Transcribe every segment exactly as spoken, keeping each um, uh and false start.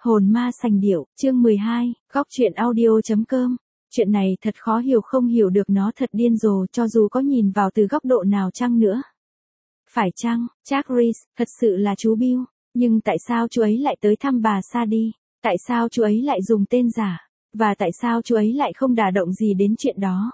Hồn ma sành điệu, chương mười hai, góc truyện audio.com. Chuyện này thật khó hiểu, không hiểu được nó thật điên rồ cho dù có nhìn vào từ góc độ nào chăng nữa. Phải chăng, Jack Reese, thật sự là chú Bill, nhưng tại sao chú ấy lại tới thăm bà Sadie? Tại sao chú ấy lại dùng tên giả? Và tại sao chú ấy lại không đả động gì đến chuyện đó?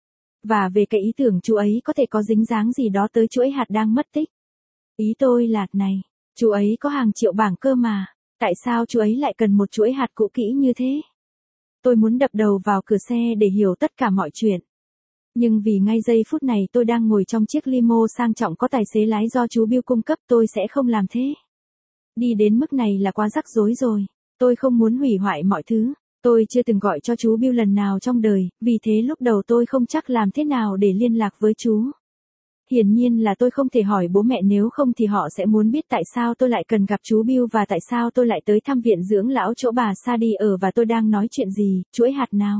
Và về cái ý tưởng chú ấy có thể có dính dáng gì đó tới chuỗi hạt đang mất tích? Ý tôi là này, chú ấy có hàng triệu bảng cơ mà. Tại sao chú ấy lại cần một chuỗi hạt cũ kỹ như thế? Tôi muốn đập đầu vào cửa xe để hiểu tất cả mọi chuyện. Nhưng vì ngay giây phút này tôi đang ngồi trong chiếc limo sang trọng có tài xế lái do chú Bill cung cấp, tôi sẽ không làm thế. Đi đến mức này là quá rắc rối rồi. Tôi không muốn hủy hoại mọi thứ. Tôi chưa từng gọi cho chú Bill lần nào trong đời, vì thế lúc đầu tôi không chắc làm thế nào để liên lạc với chú. Hiển nhiên là tôi không thể hỏi bố mẹ, nếu không thì họ sẽ muốn biết tại sao tôi lại cần gặp chú Bill và tại sao tôi lại tới thăm viện dưỡng lão chỗ bà Sadie ở và tôi đang nói chuyện gì, chuỗi hạt nào.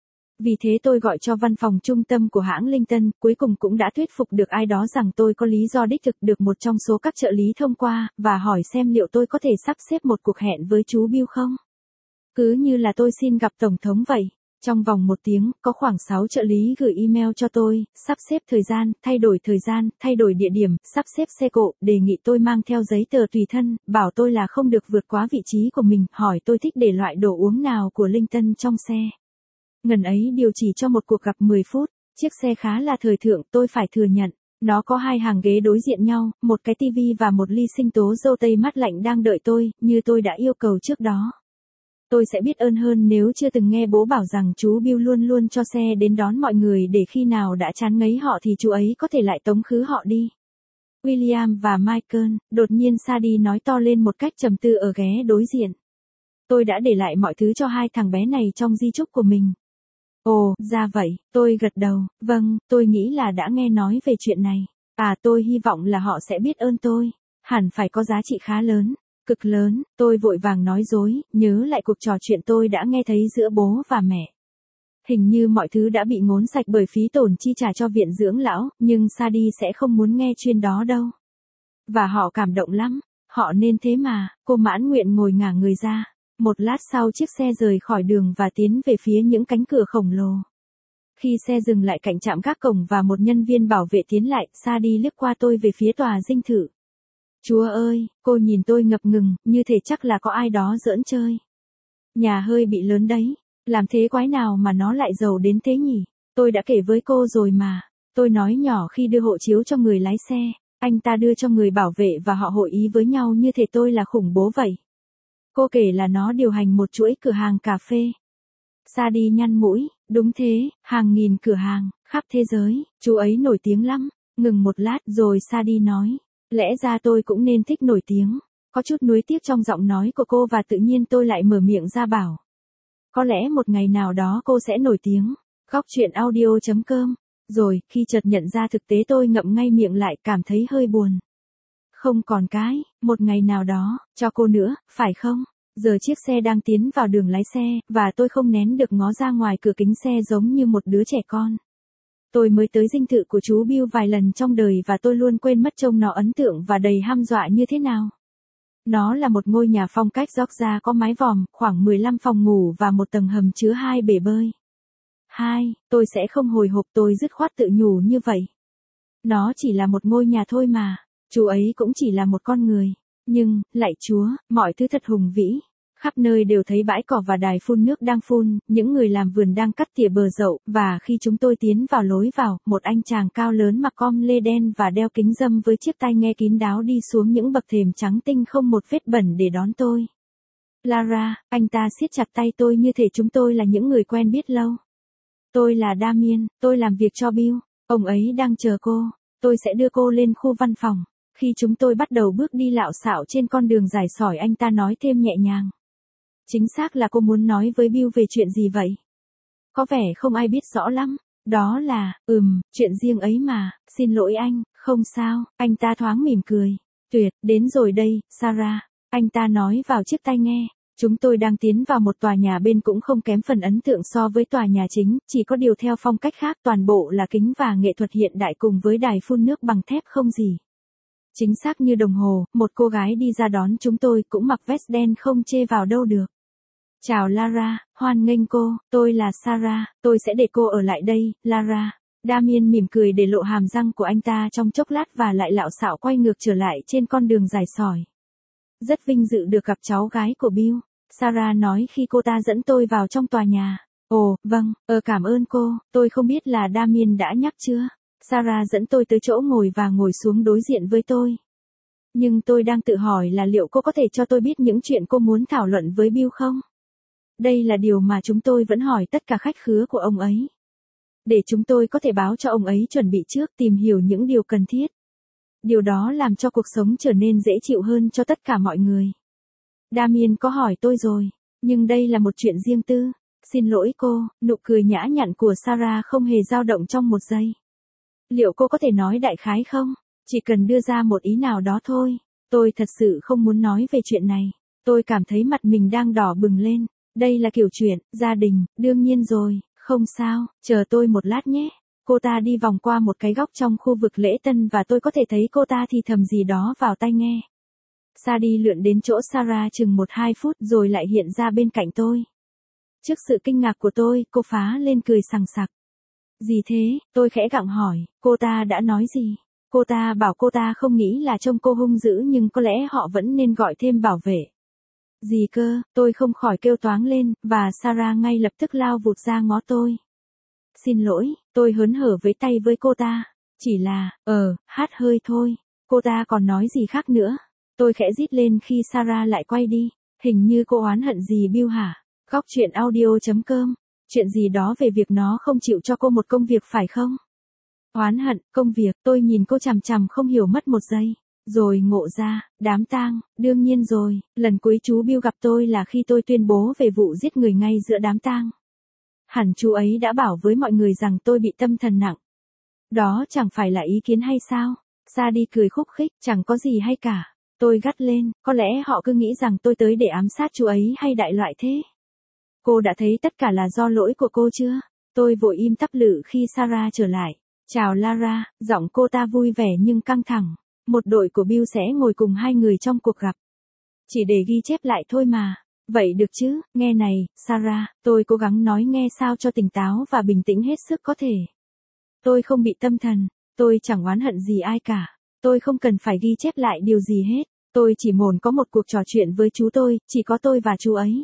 Vì thế tôi gọi cho văn phòng trung tâm của hãng Linton, cuối cùng cũng đã thuyết phục được ai đó rằng tôi có lý do đích thực được một trong số các trợ lý thông qua, và hỏi xem liệu tôi có thể sắp xếp một cuộc hẹn với chú Bill không. Cứ như là tôi xin gặp Tổng thống vậy. Trong vòng một tiếng, có khoảng sáu trợ lý gửi email cho tôi, sắp xếp thời gian, thay đổi thời gian, thay đổi địa điểm, sắp xếp xe cộ, đề nghị tôi mang theo giấy tờ tùy thân, bảo tôi là không được vượt quá vị trí của mình, hỏi tôi thích để loại đồ uống nào của Linton trong xe. Ngần ấy điều chỉ cho một cuộc gặp mười phút, chiếc xe khá là thời thượng, tôi phải thừa nhận. Nó có hai hàng ghế đối diện nhau, một cái tivi và một ly sinh tố dâu tây mát lạnh đang đợi tôi, như tôi đã yêu cầu trước đó. Tôi sẽ biết ơn hơn nếu chưa từng nghe bố bảo rằng chú Bill luôn luôn cho xe đến đón mọi người để khi nào đã chán ngấy họ thì chú ấy có thể lại tống khứ họ đi. William và Michael, đột nhiên Sadie nói to lên một cách trầm tư ở ghé đối diện. Tôi đã để lại mọi thứ cho hai thằng bé này trong di chúc của mình. Ồ, ra vậy, tôi gật đầu, vâng, tôi nghĩ là đã nghe nói về chuyện này. À, tôi hy vọng là họ sẽ biết ơn tôi. Hẳn phải có giá trị khá lớn. Cực lớn, tôi vội vàng nói dối, nhớ lại cuộc trò chuyện tôi đã nghe thấy giữa bố và mẹ. Hình như mọi thứ đã bị ngốn sạch bởi phí tổn chi trả cho viện dưỡng lão, nhưng Sadie sẽ không muốn nghe chuyên đó đâu. Và họ cảm động lắm, họ nên thế mà, cô mãn nguyện ngồi ngả người ra. Một lát sau chiếc xe rời khỏi đường và tiến về phía những cánh cửa khổng lồ. Khi xe dừng lại cạnh trạm gác cổng và một nhân viên bảo vệ tiến lại, Sadie liếc qua tôi về phía tòa dinh thự. Chúa ơi, cô nhìn tôi ngập ngừng, như thể chắc là có ai đó giỡn chơi. Nhà hơi bị lớn đấy, làm thế quái nào mà nó lại giàu đến thế nhỉ? Tôi đã kể với cô rồi mà. Tôi nói nhỏ khi đưa hộ chiếu cho người lái xe, anh ta đưa cho người bảo vệ và họ hội ý với nhau như thể tôi là khủng bố vậy. Cô kể là nó điều hành một chuỗi cửa hàng cà phê. Sadie nhăn mũi, đúng thế, hàng nghìn cửa hàng, khắp thế giới, chú ấy nổi tiếng lắm. Ngừng một lát rồi Sadie nói. Lẽ ra tôi cũng nên thích nổi tiếng. Có chút nuối tiếc trong giọng nói của cô và tự nhiên tôi lại mở miệng ra bảo. Có lẽ một ngày nào đó cô sẽ nổi tiếng. Góc truyện audio.com. Rồi, khi chợt nhận ra thực tế tôi ngậm ngay miệng lại, cảm thấy hơi buồn. Không còn cái, một ngày nào đó, cho cô nữa, phải không? Giờ chiếc xe đang tiến vào đường lái xe, và tôi không nén được ngó ra ngoài cửa kính xe giống như một đứa trẻ con. Tôi mới tới dinh thự của chú Bill vài lần trong đời và tôi luôn quên mất trông nó ấn tượng và đầy hăm dọa như thế nào. Nó là một ngôi nhà phong cách Georgia có mái vòm, khoảng mười lăm phòng ngủ và một tầng hầm chứa hai bể bơi. Hai, tôi sẽ không hồi hộp, tôi dứt khoát tự nhủ như vậy. Nó chỉ là một ngôi nhà thôi mà, chú ấy cũng chỉ là một con người. Nhưng, lạy Chúa, mọi thứ thật hùng vĩ. Khắp nơi đều thấy bãi cỏ và đài phun nước đang phun, những người làm vườn đang cắt tỉa bờ dậu, và khi chúng tôi tiến vào lối vào, một anh chàng cao lớn mặc com lê đen và đeo kính râm với chiếc tai nghe kín đáo đi xuống những bậc thềm trắng tinh không một vết bẩn để đón tôi. Lara, anh ta siết chặt tay tôi như thể chúng tôi là những người quen biết lâu. Tôi là Damien, tôi làm việc cho Bill, ông ấy đang chờ cô, tôi sẽ đưa cô lên khu văn phòng. Khi chúng tôi bắt đầu bước đi lạo xạo trên con đường dài sỏi, anh ta nói thêm nhẹ nhàng. Chính xác là cô muốn nói với Bill về chuyện gì vậy? Có vẻ không ai biết rõ lắm. Đó là, ừm, chuyện riêng ấy mà, xin lỗi anh, không sao, anh ta thoáng mỉm cười. Tuyệt, đến rồi đây, Sarah, anh ta nói vào chiếc tai nghe. Chúng tôi đang tiến vào một tòa nhà bên cũng không kém phần ấn tượng so với tòa nhà chính, chỉ có điều theo phong cách khác, toàn bộ là kính và nghệ thuật hiện đại cùng với đài phun nước bằng thép không gì Chính xác như đồng hồ, một cô gái đi ra đón chúng tôi cũng mặc vest đen không chê vào đâu được. Chào Lara, hoan nghênh cô, tôi là Sarah, tôi sẽ để cô ở lại đây, Lara. Damien mỉm cười để lộ hàm răng của anh ta trong chốc lát và lại lạo xạo quay ngược trở lại trên con đường dài sỏi. Rất vinh dự được gặp cháu gái của Bill, Sarah nói khi cô ta dẫn tôi vào trong tòa nhà. Ồ, vâng, ờ cảm ơn cô, tôi không biết là Damien đã nhắc chưa. Sarah dẫn tôi tới chỗ ngồi và ngồi xuống đối diện với tôi. Nhưng tôi đang tự hỏi là liệu cô có thể cho tôi biết những chuyện cô muốn thảo luận với Bill không? Đây là điều mà chúng tôi vẫn hỏi tất cả khách khứa của ông ấy. Để chúng tôi có thể báo cho ông ấy chuẩn bị trước tìm hiểu những điều cần thiết. Điều đó làm cho cuộc sống trở nên dễ chịu hơn cho tất cả mọi người. Damien có hỏi tôi rồi, nhưng đây là một chuyện riêng tư. Xin lỗi cô, nụ cười nhã nhặn của Sarah không hề dao động trong một giây. Liệu cô có thể nói đại khái không? Chỉ cần đưa ra một ý nào đó thôi. Tôi thật sự không muốn nói về chuyện này. Tôi cảm thấy mặt mình đang đỏ bừng lên. Đây là kiểu chuyện, gia đình, đương nhiên rồi, không sao, chờ tôi một lát nhé. Cô ta đi vòng qua một cái góc trong khu vực lễ tân và tôi có thể thấy cô ta thì thầm gì đó vào tai nghe. Sadie lượn đến chỗ Sarah chừng một hai phút rồi lại hiện ra bên cạnh tôi. Trước sự kinh ngạc của tôi, cô phá lên cười sằng sặc. Gì thế, tôi khẽ gặng hỏi, cô ta đã nói gì? Cô ta bảo cô ta không nghĩ là trông cô hung dữ nhưng có lẽ họ vẫn nên gọi thêm bảo vệ. Gì cơ, tôi không khỏi kêu toáng lên, và Sarah ngay lập tức lao vụt ra ngó tôi. Xin lỗi, tôi hớn hở với tay với cô ta. Chỉ là, ờ, hát hơi thôi. Cô ta còn nói gì khác nữa. Tôi khẽ rít lên khi Sarah lại quay đi. Hình như cô oán hận gì Bill hả? Góc chuyện audio chấm com. Chuyện gì đó về việc nó không chịu cho cô một công việc phải không? Oán hận, công việc, tôi nhìn cô chằm chằm không hiểu mất một giây. Rồi ngộ ra, đám tang, đương nhiên rồi, lần cuối chú Bill gặp tôi là khi tôi tuyên bố về vụ giết người ngay giữa đám tang. Hẳn chú ấy đã bảo với mọi người rằng tôi bị tâm thần nặng. Đó chẳng phải là ý kiến hay sao? Sadie cười khúc khích, chẳng có gì hay cả. Tôi gắt lên, có lẽ họ cứ nghĩ rằng tôi tới để ám sát chú ấy hay đại loại thế. Cô đã thấy tất cả là do lỗi của cô chưa? Tôi vội im tắp lự khi Sarah trở lại. Chào Lara, giọng cô ta vui vẻ nhưng căng thẳng. Một đội của Bill sẽ ngồi cùng hai người trong cuộc gặp. Chỉ để ghi chép lại thôi mà. Vậy được chứ, nghe này, Sarah, tôi cố gắng nói nghe sao cho tỉnh táo và bình tĩnh hết sức có thể. Tôi không bị tâm thần, tôi chẳng oán hận gì ai cả. Tôi không cần phải ghi chép lại điều gì hết. Tôi chỉ muốn có một cuộc trò chuyện với chú tôi, chỉ có tôi và chú ấy.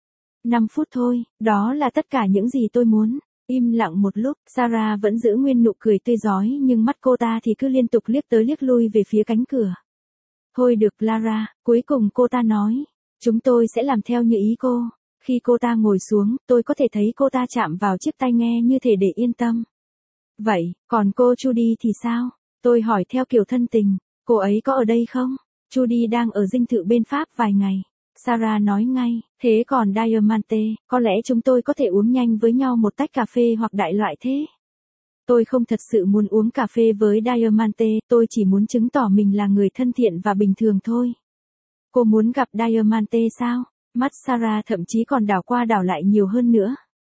năm phút thôi, đó là tất cả những gì tôi muốn. Im lặng một lúc, Sarah vẫn giữ nguyên nụ cười tươi rói nhưng mắt cô ta thì cứ liên tục liếc tới liếc lui về phía cánh cửa. Thôi được Lara, cuối cùng cô ta nói. Chúng tôi sẽ làm theo như ý cô. Khi cô ta ngồi xuống, tôi có thể thấy cô ta chạm vào chiếc tai nghe như thể để yên tâm. Vậy, còn cô Judy thì sao? Tôi hỏi theo kiểu thân tình. Cô ấy có ở đây không? Judy đang ở dinh thự bên Pháp vài ngày. Sarah nói ngay, thế còn Diamante, có lẽ chúng tôi có thể uống nhanh với nhau một tách cà phê hoặc đại loại thế. Tôi không thật sự muốn uống cà phê với Diamante, tôi chỉ muốn chứng tỏ mình là người thân thiện và bình thường thôi. Cô muốn gặp Diamante sao? Mắt Sarah thậm chí còn đảo qua đảo lại nhiều hơn nữa.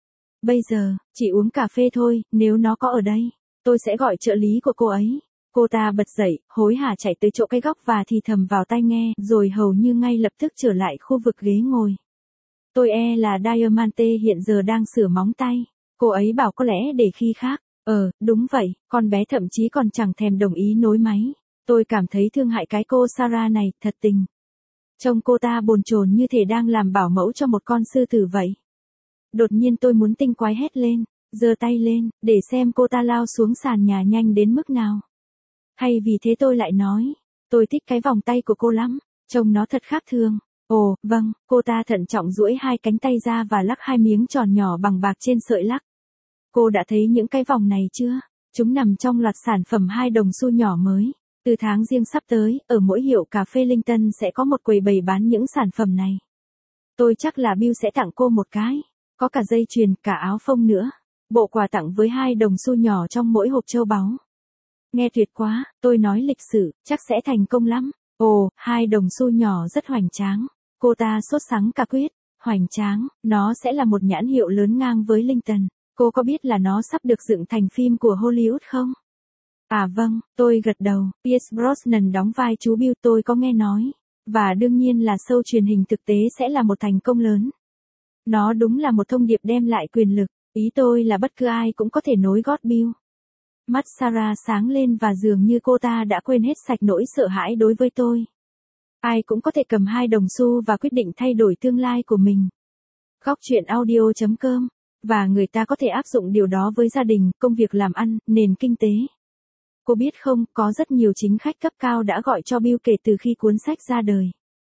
Bây giờ, chỉ uống cà phê thôi, nếu nó có ở đây, tôi sẽ gọi trợ lý của cô ấy. Cô ta bật dậy, hối hả chạy tới chỗ cái góc và thì thầm vào tai nghe, rồi hầu như ngay lập tức trở lại khu vực ghế ngồi. Tôi e là Diamante hiện giờ đang sửa móng tay. Cô ấy bảo có lẽ để khi khác. Ờ, đúng vậy, con bé thậm chí còn chẳng thèm đồng ý nối máy. Tôi cảm thấy thương hại cái cô Sarah này, thật tình. Trông cô ta bồn chồn như thể đang làm bảo mẫu cho một con sư tử vậy. Đột nhiên tôi muốn tinh quái hét lên, giơ tay lên, để xem cô ta lao xuống sàn nhà nhanh đến mức nào. Hay vì thế tôi lại nói, tôi thích cái vòng tay của cô lắm, trông nó thật khác thường. Ồ, vâng, cô ta thận trọng duỗi hai cánh tay ra và lắc hai miếng tròn nhỏ bằng bạc trên sợi lắc. Cô đã thấy những cái vòng này chưa? Chúng nằm trong loạt sản phẩm hai đồng xu nhỏ mới. Từ tháng riêng sắp tới, ở mỗi hiệu cà phê Linh Tân sẽ có một quầy bày bán những sản phẩm này. Tôi chắc là Bill sẽ tặng cô một cái. Có cả dây chuyền, cả áo phông nữa. Bộ quà tặng với hai đồng xu nhỏ trong mỗi hộp châu báu. Nghe tuyệt quá, tôi nói lịch sự, chắc sẽ thành công lắm. Ồ, hai đồng xu nhỏ rất hoành tráng. Cô ta sốt sắng cả quyết. Hoành tráng, nó sẽ là một nhãn hiệu lớn ngang với Linh Tân. Cô có biết là nó sắp được dựng thành phim của Hollywood không? À vâng, tôi gật đầu, Pierce Brosnan đóng vai chú Bill tôi có nghe nói. Và đương nhiên là show truyền hình thực tế sẽ là một thành công lớn. Nó đúng là một thông điệp đem lại quyền lực, ý tôi là bất cứ ai cũng có thể nối gót Bill. Mắt Sarah sáng lên và dường như cô ta đã quên hết sạch nỗi sợ hãi đối với tôi. Ai cũng có thể cầm hai đồng xu và quyết định thay đổi tương lai của mình. Góc chuyện audio chấm com. Và người ta có thể áp dụng điều đó với gia đình, công việc làm ăn, nền kinh tế. Cô biết không, có rất nhiều chính khách cấp cao đã gọi cho Bill kể từ khi cuốn sách ra đời.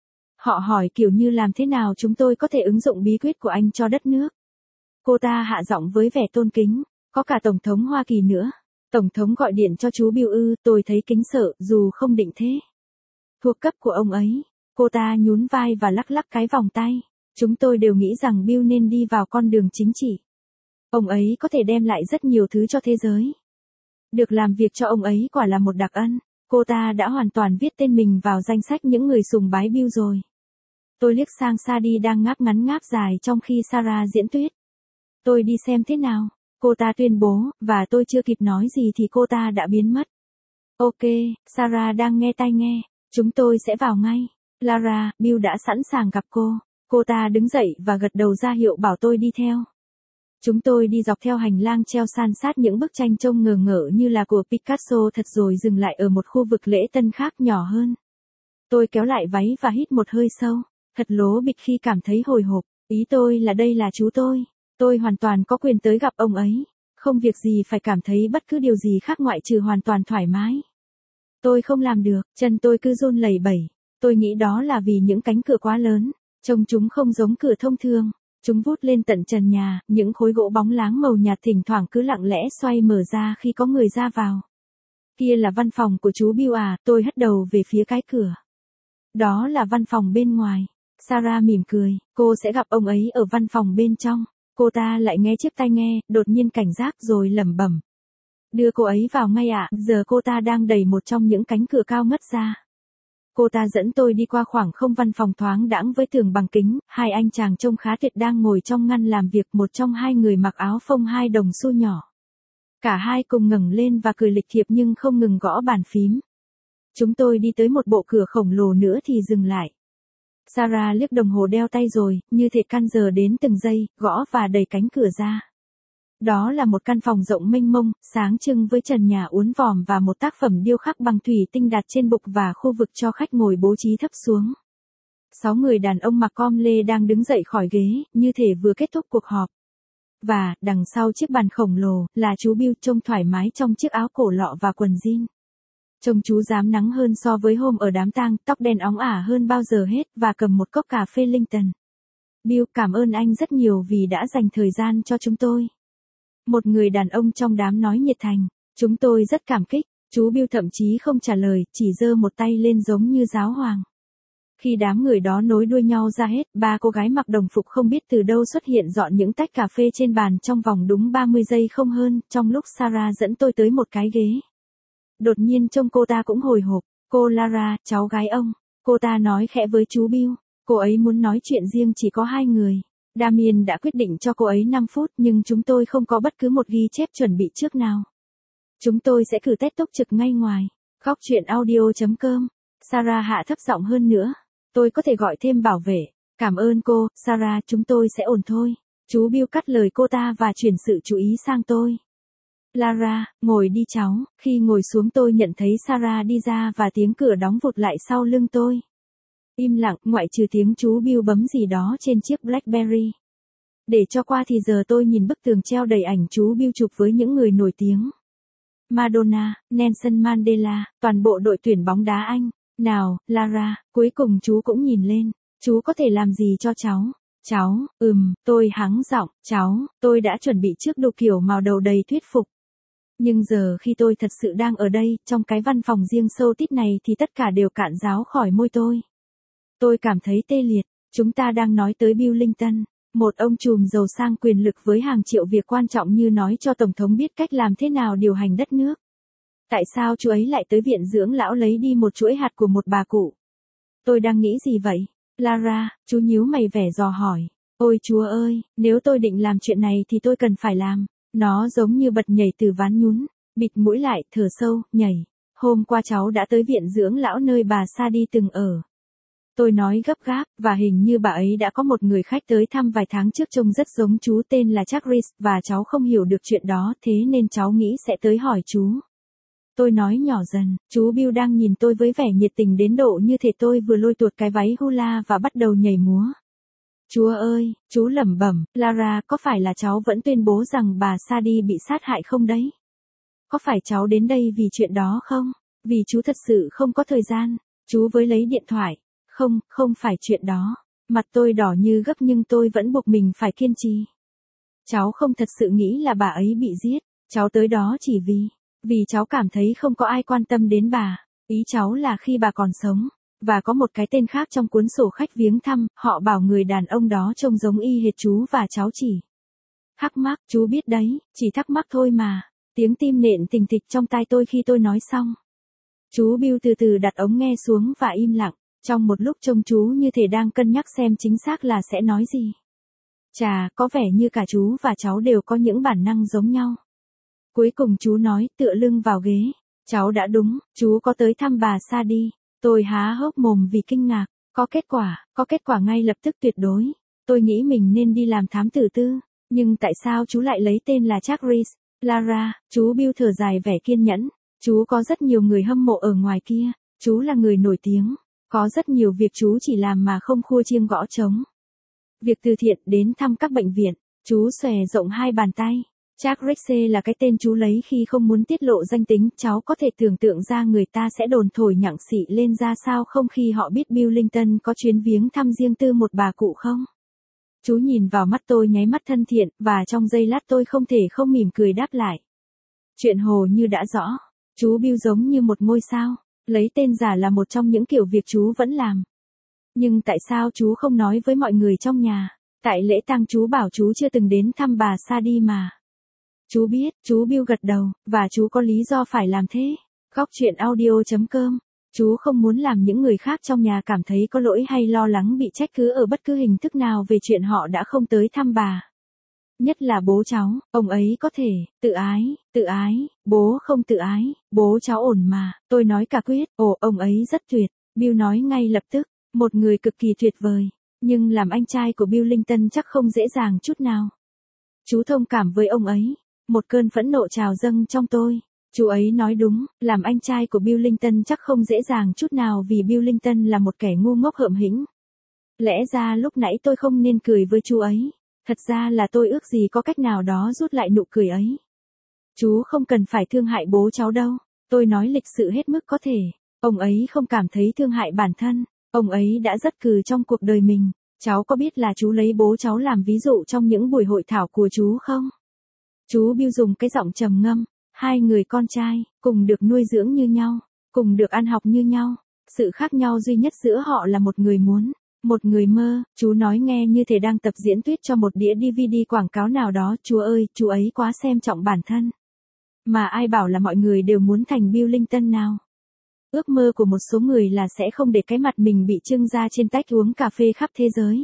Họ hỏi kiểu như làm thế nào chúng tôi có thể ứng dụng bí quyết của anh cho đất nước. Cô ta hạ giọng với vẻ tôn kính, có cả Tổng thống Hoa Kỳ nữa. Tổng thống gọi điện cho chú Bill ư, tôi thấy kính sợ, dù không định thế. Thuộc cấp của ông ấy. Cô ta nhún vai và lắc lắc cái vòng tay. Chúng tôi đều nghĩ rằng Bill nên đi vào con đường chính trị. Ông ấy có thể đem lại rất nhiều thứ cho thế giới. Được làm việc cho ông ấy quả là một đặc ân. Cô ta đã hoàn toàn viết tên mình vào danh sách những người sùng bái Bill rồi. Tôi liếc sang Sadie đang ngáp ngắn ngáp dài trong khi Sarah diễn tuyết. Tôi đi xem thế nào, cô ta tuyên bố, và tôi chưa kịp nói gì thì cô ta đã biến mất. Ok, Sarah đang nghe tai nghe, chúng tôi sẽ vào ngay. Lara, Bill đã sẵn sàng gặp cô. Cô ta đứng dậy và gật đầu ra hiệu bảo tôi đi theo. Chúng tôi đi dọc theo hành lang treo san sát những bức tranh trông ngờ ngợ như là của Picasso thật rồi dừng lại ở một khu vực lễ tân khác nhỏ hơn. Tôi kéo lại váy và hít một hơi sâu, thật lố bịch khi cảm thấy hồi hộp. Ý tôi là đây là chú tôi. Tôi hoàn toàn có quyền tới gặp ông ấy. Không việc gì phải cảm thấy bất cứ điều gì khác ngoại trừ hoàn toàn thoải mái. Tôi không làm được, chân tôi cứ run lẩy bẩy. Tôi nghĩ đó là vì những cánh cửa quá lớn. Trông chúng không giống cửa thông thường. Chúng vút lên tận trần nhà, những khối gỗ bóng láng màu nhạt thỉnh thoảng cứ lặng lẽ xoay mở ra khi có người ra vào. Kia là văn phòng của chú Bill à, tôi hất đầu về phía cái cửa. Đó là văn phòng bên ngoài. Sarah mỉm cười, cô sẽ gặp ông ấy ở văn phòng bên trong. Cô ta lại nghe chiếc tai nghe, đột nhiên cảnh giác rồi lẩm bẩm. Đưa cô ấy vào ngay ạ, à, giờ cô ta đang đẩy một trong những cánh cửa cao ngất ra. Cô ta dẫn tôi đi qua khoảng không văn phòng thoáng đãng với tường bằng kính, hai anh chàng trông khá tuyệt đang ngồi trong ngăn làm việc, một trong hai người mặc áo phông hai đồng xu nhỏ. Cả hai cùng ngẩng lên và cười lịch thiệp nhưng không ngừng gõ bàn phím. Chúng tôi đi tới một bộ cửa khổng lồ nữa thì dừng lại. Sarah liếc đồng hồ đeo tay rồi, như thể căn giờ đến từng giây, gõ và đẩy cánh cửa ra. Đó là một căn phòng rộng mênh mông, sáng trưng với trần nhà uốn vòm và một tác phẩm điêu khắc bằng thủy tinh đặt trên bục và khu vực cho khách ngồi bố trí thấp xuống. Sáu người đàn ông mặc com lê đang đứng dậy khỏi ghế, như thể vừa kết thúc cuộc họp. Và, đằng sau chiếc bàn khổng lồ, là chú Bill trông thoải mái trong chiếc áo cổ lọ và quần jean. Trông chú dám nắng hơn so với hôm ở đám tang, tóc đen óng ả hơn bao giờ hết và cầm một cốc cà phê Lipton. Bill, cảm ơn anh rất nhiều vì đã dành thời gian cho chúng tôi. Một người đàn ông trong đám nói nhiệt thành, chúng tôi rất cảm kích. Chú Bill thậm chí không trả lời, chỉ giơ một tay lên giống như giáo hoàng. Khi đám người đó nối đuôi nhau ra hết, ba cô gái mặc đồng phục không biết từ đâu xuất hiện dọn những tách cà phê trên bàn trong vòng đúng ba mươi giây không hơn, trong lúc Sarah dẫn tôi tới một cái ghế. Đột nhiên trông cô ta cũng hồi hộp, cô Lara, cháu gái ông. Cô ta nói khẽ với chú Bill, cô ấy muốn nói chuyện riêng chỉ có hai người. Damien đã quyết định cho cô ấy năm phút nhưng chúng tôi không có bất cứ một ghi chép chuẩn bị trước nào. Chúng tôi sẽ cử tết túc trực ngay ngoài. Góc chuyện audio chấm com. Sarah hạ thấp giọng hơn nữa. Tôi có thể gọi thêm bảo vệ. Cảm ơn cô, Sarah, chúng tôi sẽ ổn thôi. Chú Bill cắt lời cô ta và chuyển sự chú ý sang tôi. Lara, ngồi đi cháu. Khi ngồi xuống tôi nhận thấy Sarah đi ra và tiếng cửa đóng vụt lại sau lưng tôi. Im lặng, ngoại trừ tiếng chú Bill bấm gì đó trên chiếc Blackberry. Để cho qua thì giờ tôi nhìn bức tường treo đầy ảnh chú Bill chụp với những người nổi tiếng. Madonna, Nelson Mandela, toàn bộ đội tuyển bóng đá Anh. Nào, Lara, cuối cùng chú cũng nhìn lên. Chú có thể làm gì cho cháu? Cháu, ừm, tôi hắng giọng, cháu, tôi đã chuẩn bị trước đủ kiểu màu đầu đầy thuyết phục. Nhưng giờ khi tôi thật sự đang ở đây, trong cái văn phòng riêng sâu tít này thì tất cả đều cạn ráo khỏi môi tôi. Tôi cảm thấy tê liệt. Chúng ta đang nói tới Bill Clinton, một ông trùm giàu sang quyền lực với hàng triệu việc quan trọng như nói cho Tổng thống biết cách làm thế nào điều hành đất nước. Tại sao chú ấy lại tới viện dưỡng lão lấy đi một chuỗi hạt của một bà cụ? Tôi đang nghĩ gì vậy? Lara, chú nhíu mày vẻ dò hỏi. Ôi Chúa ơi, nếu tôi định làm chuyện này thì tôi cần phải làm. Nó giống như bật nhảy từ ván nhún. bịt mũi lại, thở sâu, nhảy. Hôm qua cháu đã tới viện dưỡng lão nơi bà Sadie từng ở. Tôi nói gấp gáp, và hình như bà ấy đã có một người khách tới thăm vài tháng trước trông rất giống chú tên là Chuck Reese, và cháu không hiểu được chuyện đó, thế nên cháu nghĩ sẽ tới hỏi chú. Tôi nói nhỏ dần, chú Bill đang nhìn tôi với vẻ nhiệt tình đến độ như thể tôi vừa lôi tuột cái váy hula và bắt đầu nhảy múa. Chúa ơi, chú lẩm bẩm, Lara, có phải là cháu vẫn tuyên bố rằng bà Sadie bị sát hại không đấy? Có phải cháu đến đây vì chuyện đó không? Vì chú thật sự không có thời gian. Chú với lấy điện thoại. Không, không phải chuyện đó. Mặt tôi đỏ như gấp nhưng tôi vẫn buộc mình phải kiên trì. Cháu không thật sự nghĩ là bà ấy bị giết. Cháu tới đó chỉ vì, vì cháu cảm thấy không có ai quan tâm đến bà. Ý cháu là khi bà còn sống. Và có một cái tên khác trong cuốn sổ khách viếng thăm, họ bảo người đàn ông đó trông giống y hệt chú và cháu chỉ. Thắc mắc, chú biết đấy, chỉ thắc mắc thôi mà. Tiếng tim nện thình thịch trong tai tôi khi tôi nói xong. Chú Bill từ từ đặt ống nghe xuống và im lặng. Trong một lúc trông chú như thể đang cân nhắc xem chính xác là sẽ nói gì. Chà, có vẻ như cả chú và cháu đều có những bản năng giống nhau. Cuối cùng chú nói, tựa lưng vào ghế. Cháu đã đúng, chú có tới thăm bà Sadie. Tôi há hốc mồm vì kinh ngạc. Có kết quả, có kết quả ngay lập tức tuyệt đối. Tôi nghĩ mình nên đi làm thám tử tư. Nhưng tại sao chú lại lấy tên là Chuck Reese? Lara, chú Bill thở dài vẻ kiên nhẫn. Chú có rất nhiều người hâm mộ ở ngoài kia. Chú là người nổi tiếng. Có rất nhiều việc chú chỉ làm mà không khua chiêng gõ trống. Việc từ thiện đến thăm các bệnh viện. Chú xòe rộng hai bàn tay. Chuck Reese là cái tên chú lấy khi không muốn tiết lộ danh tính. Cháu có thể tưởng tượng ra người ta sẽ đồn thổi nhặng xị lên ra sao không khi họ biết Bill Clinton có chuyến viếng thăm riêng tư một bà cụ không? Chú nhìn vào mắt tôi nháy mắt thân thiện, và trong giây lát tôi không thể không mỉm cười đáp lại. Chuyện hồ như đã rõ. Chú Bill giống như một ngôi sao. Lấy tên giả là một trong những kiểu việc chú vẫn làm. Nhưng tại sao chú không nói với mọi người trong nhà? Tại lễ tang chú bảo chú chưa từng đến thăm bà Sadie mà. Chú biết, chú Bill gật đầu, và chú có lý do phải làm thế. Góc truyện audio chấm com. Chú không muốn làm những người khác trong nhà cảm thấy có lỗi hay lo lắng bị trách cứ ở bất cứ hình thức nào về chuyện họ đã không tới thăm bà. Nhất là bố cháu, ông ấy có thể, tự ái, tự ái, bố không tự ái, bố cháu ổn mà, tôi nói cả quyết, ồ, ông ấy rất tuyệt, Bill nói ngay lập tức, một người cực kỳ tuyệt vời, nhưng làm anh trai của Bill Clinton chắc không dễ dàng chút nào. Chú thông cảm với ông ấy, một cơn phẫn nộ trào dâng trong tôi, chú ấy nói đúng, làm anh trai của Bill Clinton chắc không dễ dàng chút nào vì Bill Clinton là một kẻ ngu ngốc hợm hĩnh. Lẽ ra lúc nãy tôi không nên cười với chú ấy. Thật ra là tôi ước gì có cách nào đó rút lại nụ cười ấy. Chú không cần phải thương hại bố cháu đâu. Tôi nói lịch sự hết mức có thể. Ông ấy không cảm thấy thương hại bản thân. Ông ấy đã rất cừ trong cuộc đời mình. Cháu có biết là chú lấy bố cháu làm ví dụ trong những buổi hội thảo của chú không? Chú Bill dùng cái giọng trầm ngâm. Hai người con trai, cùng được nuôi dưỡng như nhau. Cùng được ăn học như nhau. Sự khác nhau duy nhất giữa họ là một người muốn. Một người mơ, chú nói nghe như thể đang tập diễn thuyết cho một đĩa đê vê đê quảng cáo nào đó. Chú ơi, chú ấy quá xem trọng bản thân. Mà ai bảo là mọi người đều muốn thành Bill Clinton nào. Ước mơ của một số người là sẽ không để cái mặt mình bị trưng ra trên tách uống cà phê khắp thế giới.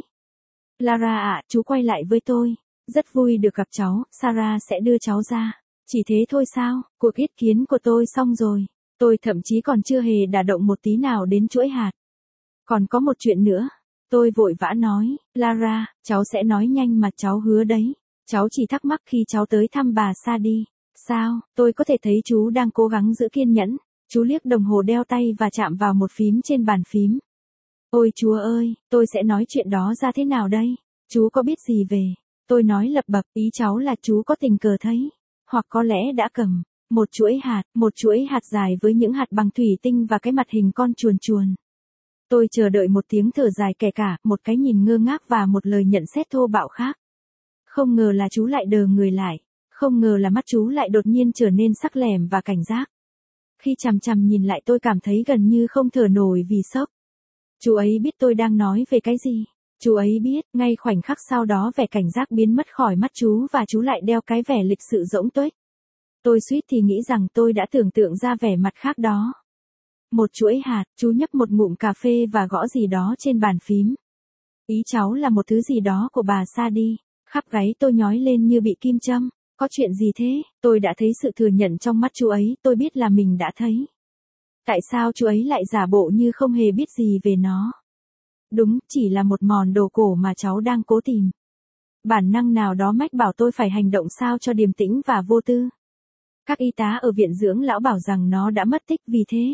Lara ạ, chú quay lại với tôi. Rất vui được gặp cháu, Sarah sẽ đưa cháu ra. Chỉ thế thôi sao, cuộc yết kiến của tôi xong rồi. Tôi thậm chí còn chưa hề đả động một tí nào đến chuỗi hạt. Còn có một chuyện nữa. Tôi vội vã nói, Lara, cháu sẽ nói nhanh mà cháu hứa đấy. Cháu chỉ thắc mắc khi cháu tới thăm bà Sadie. Sao, tôi có thể thấy chú đang cố gắng giữ kiên nhẫn. Chú liếc đồng hồ đeo tay và chạm vào một phím trên bàn phím. Ôi Chúa ơi, tôi sẽ nói chuyện đó ra thế nào đây? Chú có biết gì về? Tôi nói lập bập, ý cháu là chú có tình cờ thấy. Hoặc có lẽ đã cầm. Một chuỗi hạt, một chuỗi hạt dài với những hạt bằng thủy tinh và cái mặt hình con chuồn chuồn. Tôi chờ đợi một tiếng thở dài kể cả, một cái nhìn ngơ ngác và một lời nhận xét thô bạo khác. Không ngờ là chú lại đờ người lại. Không ngờ là mắt chú lại đột nhiên trở nên sắc lẻm và cảnh giác. Khi chằm chằm nhìn lại tôi cảm thấy gần như không thở nổi vì sốc. Chú ấy biết tôi đang nói về cái gì. Chú ấy biết, ngay khoảnh khắc sau đó vẻ cảnh giác biến mất khỏi mắt chú và chú lại đeo cái vẻ lịch sự rỗng tuếch. Tôi suýt thì nghĩ rằng tôi đã tưởng tượng ra vẻ mặt khác đó. Một chuỗi hạt, chú nhấp một ngụm cà phê và gõ gì đó trên bàn phím. Ý cháu là một thứ gì đó của bà Sadie. Khắp gáy tôi nhói lên như bị kim châm. Có chuyện gì thế? Tôi đã thấy sự thừa nhận trong mắt chú ấy, tôi biết là mình đã thấy. Tại sao chú ấy lại giả bộ như không hề biết gì về nó? Đúng, chỉ là một món đồ cổ mà cháu đang cố tìm. Bản năng nào đó mách bảo tôi phải hành động sao cho điềm tĩnh và vô tư. Các y tá ở viện dưỡng lão bảo rằng nó đã mất tích vì thế.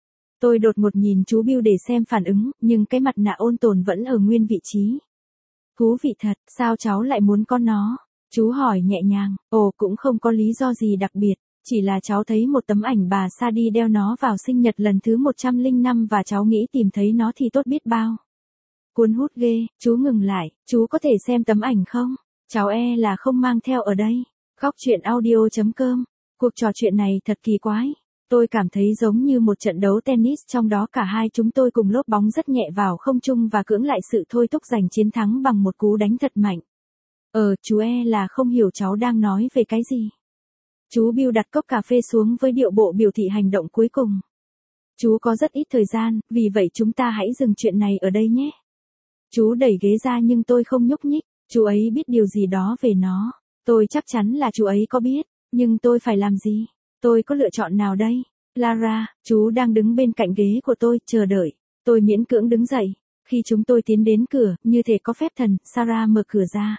Tôi đột ngột nhìn chú Bill để xem phản ứng, nhưng cái mặt nạ ôn tồn vẫn ở nguyên vị trí. Thú vị thật, sao cháu lại muốn có nó? Chú hỏi nhẹ nhàng, ồ cũng không có lý do gì đặc biệt, chỉ là cháu thấy một tấm ảnh bà Sadie đeo nó vào sinh nhật lần thứ một trăm lẻ năm và cháu nghĩ tìm thấy nó thì tốt biết bao. Cuốn hút ghê, chú ngừng lại, chú có thể xem tấm ảnh không? Cháu e là không mang theo ở đây. Góc chuyện audio chấm com. Cuộc trò chuyện này thật kỳ quái. Tôi cảm thấy giống như một trận đấu tennis trong đó cả hai chúng tôi cùng lốp bóng rất nhẹ vào không trung và cưỡng lại sự thôi thúc giành chiến thắng bằng một cú đánh thật mạnh. Ờ, chú e là không hiểu cháu đang nói về cái gì. Chú Bill đặt cốc cà phê xuống với điệu bộ biểu thị hành động cuối cùng. Chú có rất ít thời gian, vì vậy chúng ta hãy dừng chuyện này ở đây nhé. Chú đẩy ghế ra nhưng tôi không nhúc nhích, chú ấy biết điều gì đó về nó. Tôi chắc chắn là chú ấy có biết, nhưng tôi phải làm gì? Tôi có lựa chọn nào đây? Lara, chú đang đứng bên cạnh ghế của tôi, chờ đợi. Tôi miễn cưỡng đứng dậy. Khi chúng tôi tiến đến cửa, như thể có phép thần, Sarah mở cửa ra.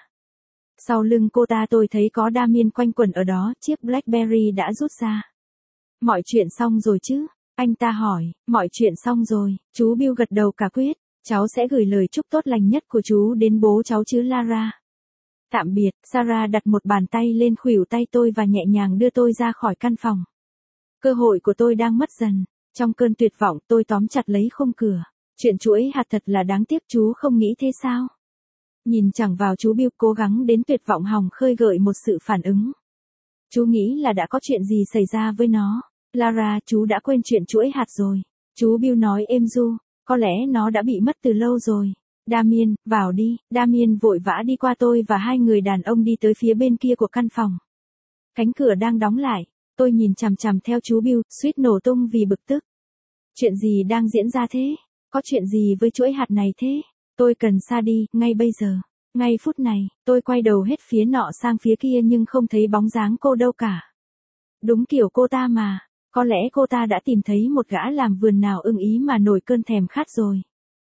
Sau lưng cô ta tôi thấy có Damien quanh quẩn ở đó, chiếc Blackberry đã rút ra. Mọi chuyện xong rồi chứ? Anh ta hỏi, mọi chuyện xong rồi, chú Bill gật đầu cả quyết. Cháu sẽ gửi lời chúc tốt lành nhất của chú đến bố cháu chứ Lara. Tạm biệt, Sarah đặt một bàn tay lên khuỷu tay tôi và nhẹ nhàng đưa tôi ra khỏi căn phòng. Cơ hội của tôi đang mất dần. Trong cơn tuyệt vọng tôi tóm chặt lấy khung cửa. Chuyện chuỗi hạt thật là đáng tiếc, chú không nghĩ thế sao? Nhìn chẳng vào chú Bill cố gắng đến tuyệt vọng hòng khơi gợi một sự phản ứng. Chú nghĩ là đã có chuyện gì xảy ra với nó. Lara, chú đã quên chuyện chuỗi hạt rồi. Chú Bill nói êm ru. Có lẽ nó đã bị mất từ lâu rồi. Damien, vào đi. Damien vội vã đi qua tôi và hai người đàn ông đi tới phía bên kia của căn phòng. Cánh cửa đang đóng lại. Tôi nhìn chằm chằm theo chú Bill, suýt nổ tung vì bực tức. Chuyện gì đang diễn ra thế? Có chuyện gì với chuỗi hạt này thế? Tôi cần Sadie, ngay bây giờ. Ngay phút này, tôi quay đầu hết phía nọ sang phía kia nhưng không thấy bóng dáng cô đâu cả. Đúng kiểu cô ta mà. Có lẽ cô ta đã tìm thấy một gã làm vườn nào ưng ý mà nổi cơn thèm khát rồi.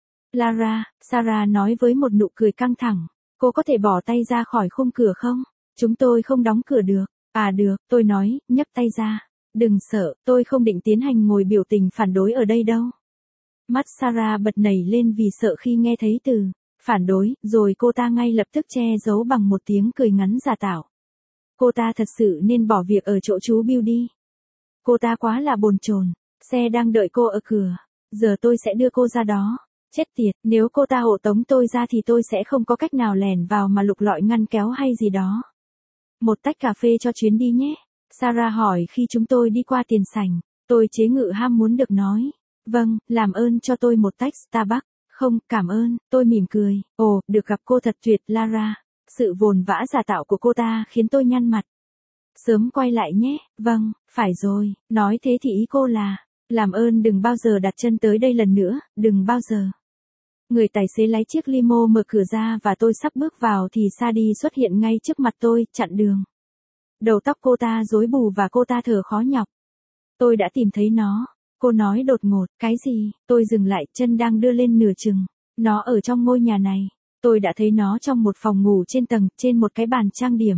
Lara, Sarah nói với một nụ cười căng thẳng. Cô có thể bỏ tay ra khỏi khung cửa không? Chúng tôi không đóng cửa được. À được, tôi nói, nhấc tay ra. Đừng sợ, tôi không định tiến hành ngồi biểu tình phản đối ở đây đâu. Mắt Sarah bật nảy lên vì sợ khi nghe thấy từ phản đối, rồi cô ta ngay lập tức che giấu bằng một tiếng cười ngắn giả tạo. Cô ta thật sự nên bỏ việc ở chỗ chú Bill đi. Cô ta quá là bồn chồn. Xe đang đợi cô ở cửa. Giờ tôi sẽ đưa cô ra đó. Chết tiệt, nếu cô ta hộ tống tôi ra thì tôi sẽ không có cách nào lẻn vào mà lục lọi ngăn kéo hay gì đó. Một tách cà phê cho chuyến đi nhé. Sarah hỏi khi chúng tôi đi qua tiền sảnh. Tôi chế ngự ham muốn được nói. Vâng, làm ơn cho tôi một tách Starbucks. Không, cảm ơn, tôi mỉm cười. Ồ, được gặp cô thật tuyệt, Lara. Sự vồn vã giả tạo của cô ta khiến tôi nhăn mặt. Sớm quay lại nhé, vâng, phải rồi, nói thế thì ý cô là, làm ơn đừng bao giờ đặt chân tới đây lần nữa, đừng bao giờ. Người tài xế lái chiếc limo mở cửa ra và tôi sắp bước vào thì Sadie xuất hiện ngay trước mặt tôi, chặn đường. Đầu tóc cô ta rối bù và cô ta thở khó nhọc. Tôi đã tìm thấy nó, cô nói đột ngột, cái gì, tôi dừng lại, chân đang đưa lên nửa chừng. Nó ở trong ngôi nhà này, tôi đã thấy nó trong một phòng ngủ trên tầng, trên một cái bàn trang điểm.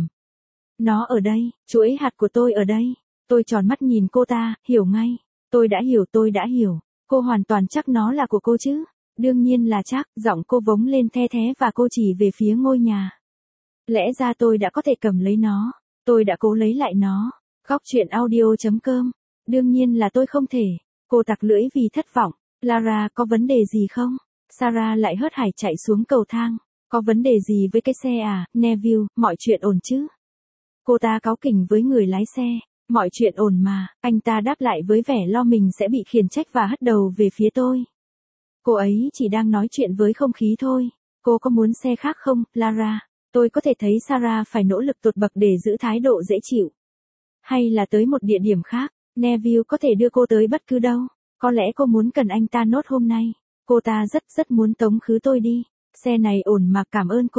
Nó ở đây, chuỗi hạt của tôi ở đây. Tôi tròn mắt nhìn cô ta, hiểu ngay. Tôi đã hiểu, tôi đã hiểu. Cô hoàn toàn chắc nó là của cô chứ? Đương nhiên là chắc, giọng cô vống lên the thé và cô chỉ về phía ngôi nhà. Lẽ ra tôi đã có thể cầm lấy nó. Tôi đã cố lấy lại nó. Góc chuyện audio chấm com. Đương nhiên là tôi không thể. Cô tặc lưỡi vì thất vọng. Lara, có vấn đề gì không? Sarah lại hớt hải chạy xuống cầu thang. Có vấn đề gì với cái xe à, Neville, mọi chuyện ổn chứ? Cô ta cáu kỉnh với người lái xe. Mọi chuyện ổn mà, anh ta đáp lại với vẻ lo mình sẽ bị khiển trách và hất đầu về phía tôi. Cô ấy chỉ đang nói chuyện với không khí thôi. Cô có muốn xe khác không, Lara? Tôi có thể thấy Sarah phải nỗ lực tột bậc để giữ thái độ dễ chịu. Hay là tới một địa điểm khác, Neville có thể đưa cô tới bất cứ đâu. Có lẽ cô muốn cần anh ta nốt hôm nay. Cô ta rất rất muốn tống khứ tôi đi. Xe này ổn mà, cảm ơn cô.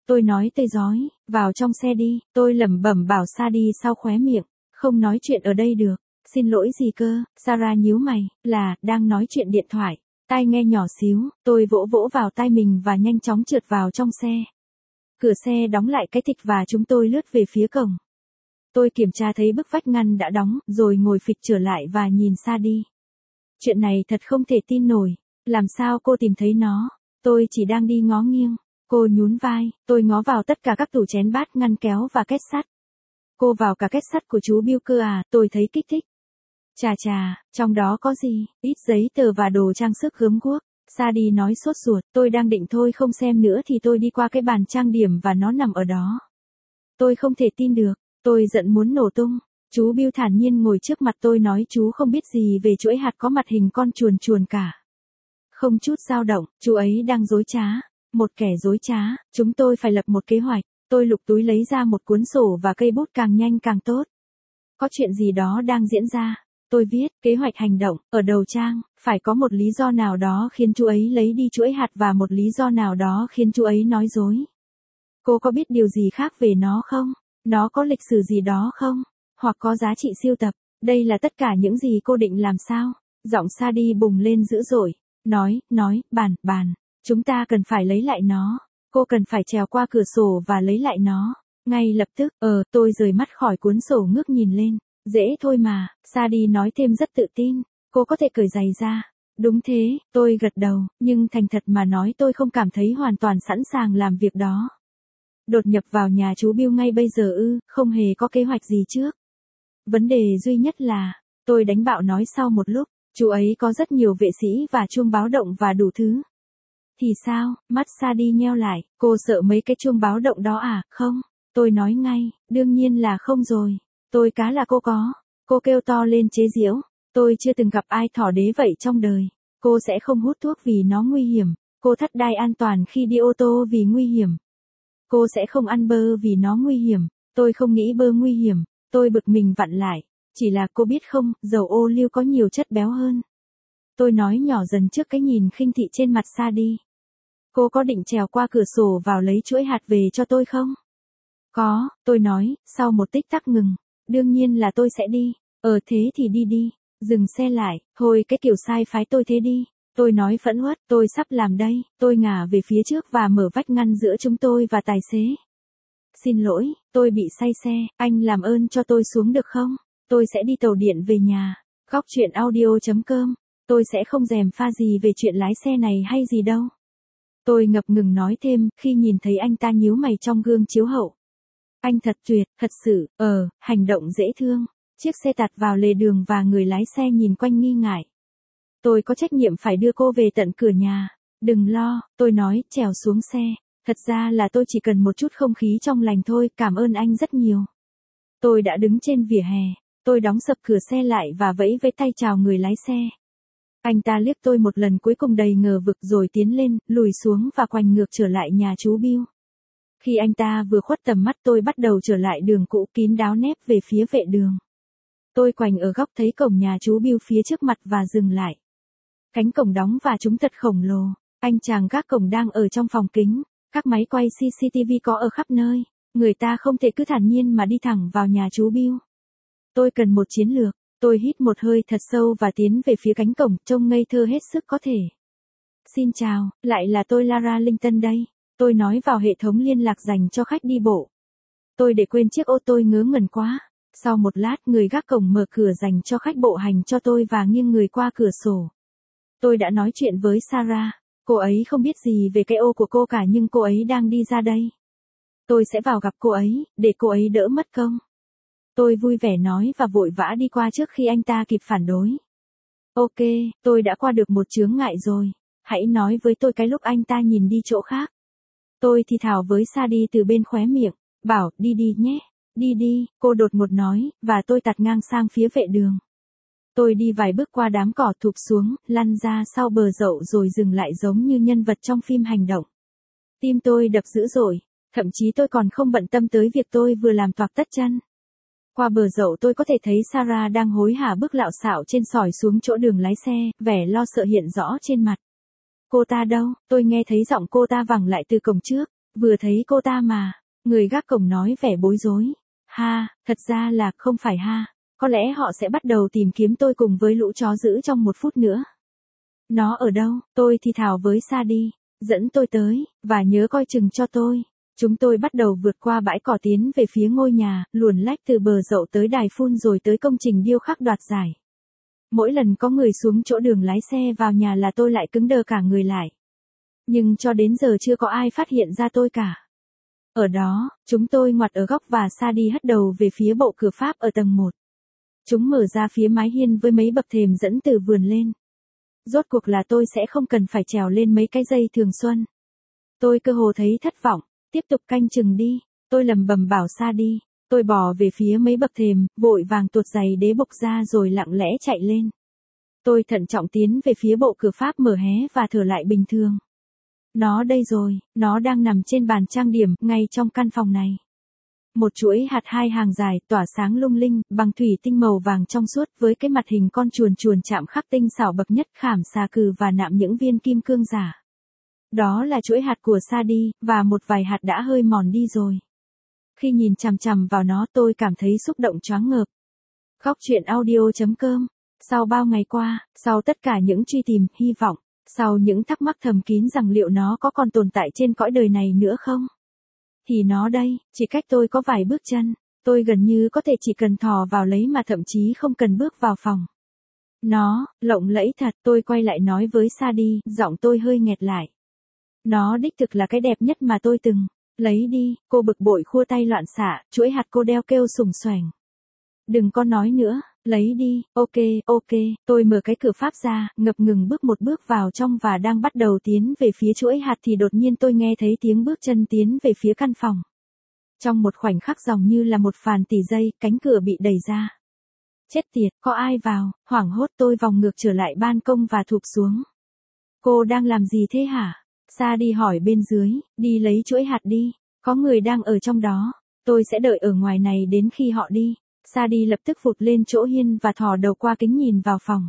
Tôi nói tươi rói, vào trong xe đi, tôi lẩm bẩm bảo Sadie sau khóe miệng, không nói chuyện ở đây được. Xin lỗi gì cơ, Sarah nhíu mày, là, đang nói chuyện điện thoại. Tai nghe nhỏ xíu, tôi vỗ vỗ vào tai mình và nhanh chóng trượt vào trong xe. Cửa xe đóng lại cái thịch và chúng tôi lướt về phía cổng. Tôi kiểm tra thấy bức vách ngăn đã đóng, rồi ngồi phịch trở lại và nhìn Sadie. Chuyện này thật không thể tin nổi, làm sao cô tìm thấy nó? Tôi chỉ đang đi ngó nghiêng. Cô nhún vai, tôi ngó vào tất cả các tủ chén bát, ngăn kéo và két sắt. Cô vào cả két sắt của chú Bill cơ à, tôi thấy kích thích. Chà chà, trong đó có gì, ít giấy tờ và đồ trang sức gớm guốc. Sadie nói sốt ruột, tôi đang định thôi không xem nữa thì tôi đi qua cái bàn trang điểm và nó nằm ở đó. Tôi không thể tin được, tôi giận muốn nổ tung. Chú Bill thản nhiên ngồi trước mặt tôi nói chú không biết gì về chuỗi hạt có mặt hình con chuồn chuồn cả. Không chút dao động, chú ấy đang dối trá. Một kẻ dối trá, chúng tôi phải lập một kế hoạch. Tôi lục túi lấy ra một cuốn sổ và cây bút càng nhanh càng tốt. Có chuyện gì đó đang diễn ra. Tôi viết, kế hoạch hành động, ở đầu trang, phải có một lý do nào đó khiến chú ấy lấy đi chuỗi hạt và một lý do nào đó khiến chú ấy nói dối. Cô có biết điều gì khác về nó không? Nó có lịch sử gì đó không? Hoặc có giá trị sưu tập? Đây là tất cả những gì cô định làm sao? Giọng Sadie bùng lên dữ dội. Nói, nói, bàn, bàn. Chúng ta cần phải lấy lại nó. Cô cần phải trèo qua cửa sổ và lấy lại nó. Ngay lập tức, ờ, tôi rời mắt khỏi cuốn sổ ngước nhìn lên. Dễ thôi mà, Sadie nói thêm rất tự tin. Cô có thể cởi giày ra. Đúng thế, tôi gật đầu, nhưng thành thật mà nói tôi không cảm thấy hoàn toàn sẵn sàng làm việc đó. Đột nhập vào nhà chú Bill ngay bây giờ ư, không hề có kế hoạch gì trước. Vấn đề duy nhất là, tôi đánh bạo nói sau một lúc, chú ấy có rất nhiều vệ sĩ và chuông báo động và đủ thứ. Thì sao, mắt Sadie nheo lại, cô sợ mấy cái chuông báo động đó à, không? Tôi nói ngay, đương nhiên là không rồi. Tôi cá là cô có. Cô kêu to lên chế giễu. Tôi chưa từng gặp ai thỏ đế vậy trong đời. Cô sẽ không hút thuốc vì nó nguy hiểm. Cô thắt đai an toàn khi đi ô tô vì nguy hiểm. Cô sẽ không ăn bơ vì nó nguy hiểm. Tôi không nghĩ bơ nguy hiểm. Tôi bực mình vặn lại. Chỉ là cô biết không, dầu ô liu có nhiều chất béo hơn. Tôi nói nhỏ dần trước cái nhìn khinh thị trên mặt Sadie. Cô có định trèo qua cửa sổ vào lấy chuỗi hạt về cho tôi không? Có, tôi nói, sau một tích tắc ngừng. Đương nhiên là tôi sẽ đi. Ờ thế thì đi đi. Dừng xe lại, thôi cái kiểu sai phái tôi thế đi. Tôi nói phẫn uất, tôi sắp làm đây. Tôi ngả về phía trước và mở vách ngăn giữa chúng tôi và tài xế. Xin lỗi, tôi bị say xe, anh làm ơn cho tôi xuống được không? Tôi sẽ đi tàu điện về nhà. Góc truyện audio chấm com. Tôi sẽ không dèm pha gì về chuyện lái xe này hay gì đâu. Tôi ngập ngừng nói thêm, khi nhìn thấy anh ta nhíu mày trong gương chiếu hậu. Anh thật tuyệt, thật sự, ờ, hành động dễ thương. Chiếc xe tạt vào lề đường và người lái xe nhìn quanh nghi ngại. Tôi có trách nhiệm phải đưa cô về tận cửa nhà. Đừng lo, tôi nói, trèo xuống xe. Thật ra là tôi chỉ cần một chút không khí trong lành thôi, cảm ơn anh rất nhiều. Tôi đã đứng trên vỉa hè. Tôi đóng sập cửa xe lại và vẫy với tay chào người lái xe. Anh ta liếc tôi một lần cuối cùng đầy ngờ vực rồi tiến lên, lùi xuống và quành ngược trở lại nhà chú Bill. Khi anh ta vừa khuất tầm mắt tôi bắt đầu trở lại đường cũ kín đáo nép về phía vệ đường. Tôi quành ở góc thấy cổng nhà chú Bill phía trước mặt và dừng lại. Cánh cổng đóng và chúng thật khổng lồ. Anh chàng gác cổng đang ở trong phòng kính. Các máy quay xê xê tê vê có ở khắp nơi. Người ta không thể cứ thản nhiên mà đi thẳng vào nhà chú Bill. Tôi cần một chiến lược. Tôi hít một hơi thật sâu và tiến về phía cánh cổng, trông ngây thơ hết sức có thể. Xin chào, lại là tôi Lara Linton đây. Tôi nói vào hệ thống liên lạc dành cho khách đi bộ. Tôi để quên chiếc ô tô ngớ ngẩn quá. Sau một lát người gác cổng mở cửa dành cho khách bộ hành cho tôi và nghiêng người qua cửa sổ. Tôi đã nói chuyện với Sarah. Cô ấy không biết gì về cái ô của cô cả nhưng cô ấy đang đi ra đây. Tôi sẽ vào gặp cô ấy, để cô ấy đỡ mất công. Tôi vui vẻ nói và vội vã đi qua trước khi anh ta kịp phản đối. Ok, tôi đã qua được một chướng ngại rồi. Hãy nói với tôi cái lúc anh ta nhìn đi chỗ khác. Tôi thì thào với Sadie từ bên khóe miệng. Bảo, đi đi nhé. Đi đi, cô đột ngột nói, và tôi tạt ngang sang phía vệ đường. Tôi đi vài bước qua đám cỏ thụp xuống, lăn ra sau bờ dậu rồi dừng lại giống như nhân vật trong phim hành động. Tim tôi đập dữ dội, thậm chí tôi còn không bận tâm tới việc tôi vừa làm toạc tất chân. Qua bờ dậu tôi có thể thấy Sarah đang hối hả bước lạo xạo trên sỏi xuống chỗ đường lái xe, vẻ lo sợ hiện rõ trên mặt. Cô ta đâu? Tôi nghe thấy giọng cô ta vẳng lại từ cổng trước. Vừa thấy cô ta mà, người gác cổng nói vẻ bối rối. Ha, thật ra là không phải ha. Có lẽ họ sẽ bắt đầu tìm kiếm tôi cùng với lũ chó dữ trong một phút nữa. Nó ở đâu? Tôi thì thào với Sadie. Dẫn tôi tới, và nhớ coi chừng cho tôi. Chúng tôi bắt đầu vượt qua bãi cỏ tiến về phía ngôi nhà, luồn lách từ bờ dậu tới đài phun rồi tới công trình điêu khắc đoạt giải. Mỗi lần có người xuống chỗ đường lái xe vào nhà là tôi lại cứng đờ cả người lại. Nhưng cho đến giờ chưa có ai phát hiện ra tôi cả. Ở đó, chúng tôi ngoặt ở góc và Sadie hất đầu về phía bộ cửa Pháp ở tầng một. Chúng mở ra phía mái hiên với mấy bậc thềm dẫn từ vườn lên. Rốt cuộc là tôi sẽ không cần phải trèo lên mấy cái dây thường xuân. Tôi cơ hồ thấy thất vọng, tiếp tục canh chừng đi, tôi lầm bầm bảo Sadie. Tôi bò về phía mấy bậc thềm, vội vàng tuột giày đế bục ra rồi lặng lẽ chạy lên. Tôi thận trọng tiến về phía bộ cửa Pháp mở hé và thở lại bình thường. Nó đây rồi, nó đang nằm trên bàn trang điểm, ngay trong căn phòng này. Một chuỗi hạt hai hàng dài, tỏa sáng lung linh, bằng thủy tinh màu vàng trong suốt với cái mặt hình con chuồn chuồn chạm khắc tinh xảo bậc nhất khảm xà cừ và nạm những viên kim cương giả. Đó là chuỗi hạt của Sadie, và một vài hạt đã hơi mòn đi rồi. Khi nhìn chằm chằm vào nó tôi cảm thấy xúc động choáng ngợp. Góc truyện audio chấm com. Sau bao ngày qua, sau tất cả những truy tìm, hy vọng, sau những thắc mắc thầm kín rằng liệu nó có còn tồn tại trên cõi đời này nữa không? Thì nó đây, chỉ cách tôi có vài bước chân, tôi gần như có thể chỉ cần thò vào lấy mà thậm chí không cần bước vào phòng. Nó, lộng lẫy thật, tôi quay lại nói với Sadie, giọng tôi hơi nghẹt lại. Nó đích thực là cái đẹp nhất mà tôi từng. Lấy đi, cô bực bội khua tay loạn xạ, chuỗi hạt cô đeo kêu sùng xoành. Đừng có nói nữa, lấy đi, ok, ok, tôi mở cái cửa Pháp ra, ngập ngừng bước một bước vào trong và đang bắt đầu tiến về phía chuỗi hạt thì đột nhiên tôi nghe thấy tiếng bước chân tiến về phía căn phòng. Trong một khoảnh khắc dòng như là một phàn tỉ dây, cánh cửa bị đẩy ra. Chết tiệt, có ai vào, hoảng hốt tôi vòng ngược trở lại ban công và thụp xuống. Cô đang làm gì thế hả? Sadie hỏi bên dưới, đi lấy chuỗi hạt đi, có người đang ở trong đó, tôi sẽ đợi ở ngoài này đến khi họ đi. Sadie lập tức vụt lên chỗ hiên và thò đầu qua kính nhìn vào phòng.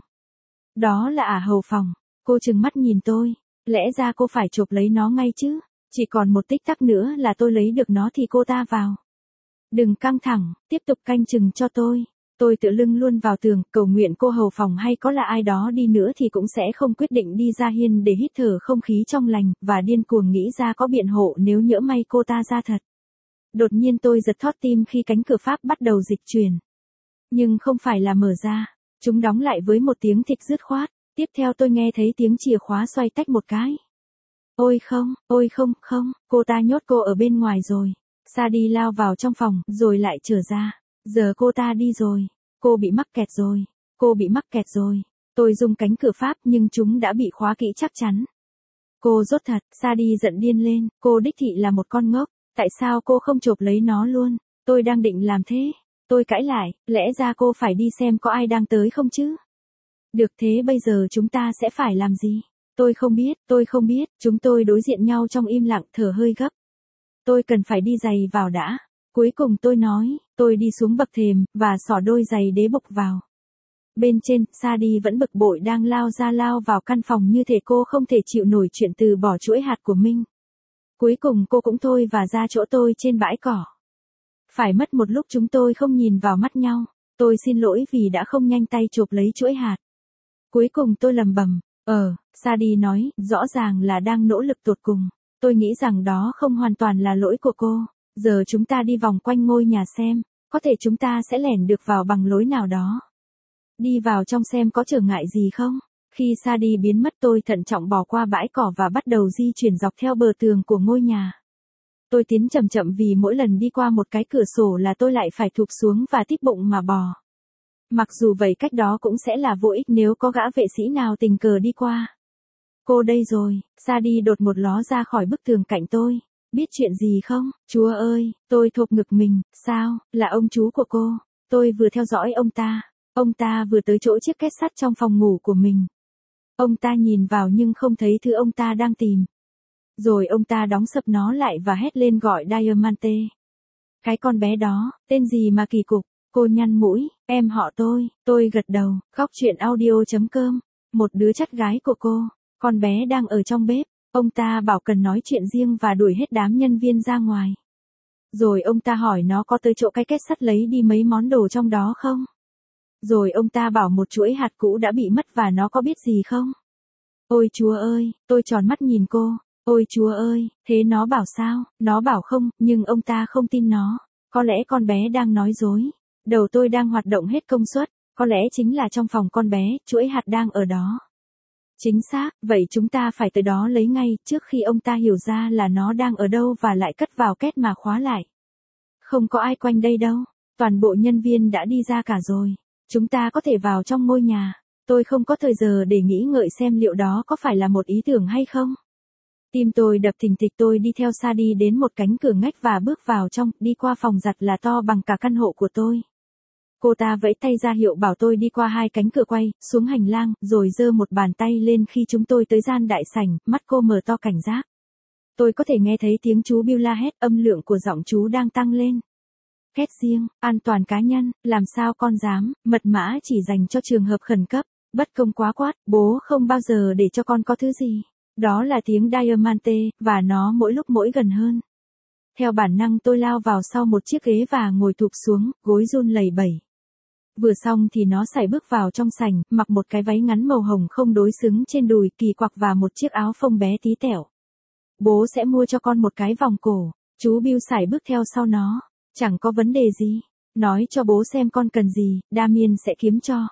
Đó là ả hầu phòng, cô trừng mắt nhìn tôi, lẽ ra cô phải chộp lấy nó ngay chứ, chỉ còn một tích tắc nữa là tôi lấy được nó thì cô ta vào. Đừng căng thẳng, tiếp tục canh chừng cho tôi. Tôi tựa lưng luôn vào tường, cầu nguyện cô hầu phòng hay có là ai đó đi nữa thì cũng sẽ không quyết định đi ra hiên để hít thở không khí trong lành, và điên cuồng nghĩ ra có biện hộ nếu nhỡ may cô ta ra thật. Đột nhiên tôi giật thót tim khi cánh cửa Pháp bắt đầu dịch chuyển. Nhưng không phải là mở ra, chúng đóng lại với một tiếng thịch dứt khoát, tiếp theo tôi nghe thấy tiếng chìa khóa xoay tách một cái. Ôi không, ôi không, không, cô ta nhốt cô ở bên ngoài rồi. Sadie lao vào trong phòng, rồi lại trở ra. Giờ cô ta đi rồi. Cô bị mắc kẹt rồi. Cô bị mắc kẹt rồi. Tôi dùng cánh cửa Pháp nhưng chúng đã bị khóa kỹ chắc chắn. Cô rốt thật, Sadie giận điên lên. Cô đích thị là một con ngốc. Tại sao cô không chộp lấy nó luôn? Tôi đang định làm thế. Tôi cãi lại, lẽ ra cô phải đi xem có ai đang tới không chứ? Được thế bây giờ chúng ta sẽ phải làm gì? Tôi không biết, tôi không biết. Chúng tôi đối diện nhau trong im lặng thở hơi gấp. Tôi cần phải đi giày vào đã. Cuối cùng tôi nói, tôi đi xuống bậc thềm, và xỏ đôi giày đế bục vào. Bên trên, Sadie vẫn bực bội đang lao ra lao vào căn phòng như thể cô không thể chịu nổi chuyện từ bỏ chuỗi hạt của mình. Cuối cùng cô cũng thôi và ra chỗ tôi trên bãi cỏ. Phải mất một lúc chúng tôi không nhìn vào mắt nhau. Tôi xin lỗi vì đã không nhanh tay chộp lấy chuỗi hạt. Cuối cùng tôi lầm bầm, ờ, Sadie nói, rõ ràng là đang nỗ lực tột cùng. Tôi nghĩ rằng đó không hoàn toàn là lỗi của cô. Giờ chúng ta đi vòng quanh ngôi nhà xem, có thể chúng ta sẽ lẻn được vào bằng lối nào đó. Đi vào trong xem có trở ngại gì không? Khi Sadie biến mất tôi thận trọng bỏ qua bãi cỏ và bắt đầu di chuyển dọc theo bờ tường của ngôi nhà. Tôi tiến chậm chậm vì mỗi lần đi qua một cái cửa sổ là tôi lại phải thụp xuống và tít bụng mà bò. Mặc dù vậy cách đó cũng sẽ là vô ích nếu có gã vệ sĩ nào tình cờ đi qua. Cô đây rồi, Sadie đột một ló ra khỏi bức tường cạnh tôi. Biết chuyện gì không? Chúa ơi, tôi thộp ngực mình, sao, là ông chú của cô. Tôi vừa theo dõi ông ta. Ông ta vừa tới chỗ chiếc két sắt trong phòng ngủ của mình. Ông ta nhìn vào nhưng không thấy thứ ông ta đang tìm. Rồi ông ta đóng sập nó lại và hét lên gọi Diamante. Cái con bé đó, tên gì mà kỳ cục, cô nhăn mũi, em họ tôi, tôi gật đầu, góc truyện audio chấm com, một đứa chắt gái của cô, con bé đang ở trong bếp, Ông ta bảo cần nói chuyện riêng và đuổi hết đám nhân viên ra ngoài. Rồi ông ta hỏi nó có tới chỗ cái kết sắt lấy đi mấy món đồ trong đó không? Rồi ông ta bảo một chuỗi hạt cũ đã bị mất và nó có biết gì không? Ôi Chúa ơi, tôi tròn mắt nhìn cô. Ôi Chúa ơi, thế nó bảo sao? Nó bảo không, nhưng ông ta không tin nó. Có lẽ con bé đang nói dối. Đầu tôi đang hoạt động hết công suất. Có lẽ chính là trong phòng con bé, chuỗi hạt đang ở đó. Chính xác, vậy chúng ta phải tới đó lấy ngay, trước khi ông ta hiểu ra là nó đang ở đâu và lại cất vào két mà khóa lại. Không có ai quanh đây đâu. Toàn bộ nhân viên đã đi ra cả rồi. Chúng ta có thể vào trong ngôi nhà. Tôi không có thời giờ để nghĩ ngợi xem liệu đó có phải là một ý tưởng hay không. Tim tôi đập thình thịch, tôi đi theo Sadie đến một cánh cửa ngách và bước vào trong, đi qua phòng giặt là to bằng cả căn hộ của tôi. Cô ta vẫy tay ra hiệu bảo tôi đi qua hai cánh cửa quay, xuống hành lang, rồi giơ một bàn tay lên khi chúng tôi tới gian đại sảnh, mắt cô mở to cảnh giác. Tôi có thể nghe thấy tiếng chú Bill la hét, âm lượng của giọng chú đang tăng lên. Két riêng, an toàn cá nhân, làm sao con dám, mật mã chỉ dành cho trường hợp khẩn cấp, bất công quá quát, bố không bao giờ để cho con có thứ gì. Đó là tiếng Diamante, và nó mỗi lúc mỗi gần hơn. Theo bản năng tôi lao vào sau một chiếc ghế và ngồi thụp xuống, gối run lẩy bẩy. Vừa xong thì nó sải bước vào trong sảnh, mặc một cái váy ngắn màu hồng không đối xứng trên đùi kỳ quặc và một chiếc áo phông bé tí tẹo. Bố sẽ mua cho con một cái vòng cổ. Chú Bill sải bước theo sau nó. Chẳng có vấn đề gì. Nói cho bố xem con cần gì, Damien sẽ kiếm cho.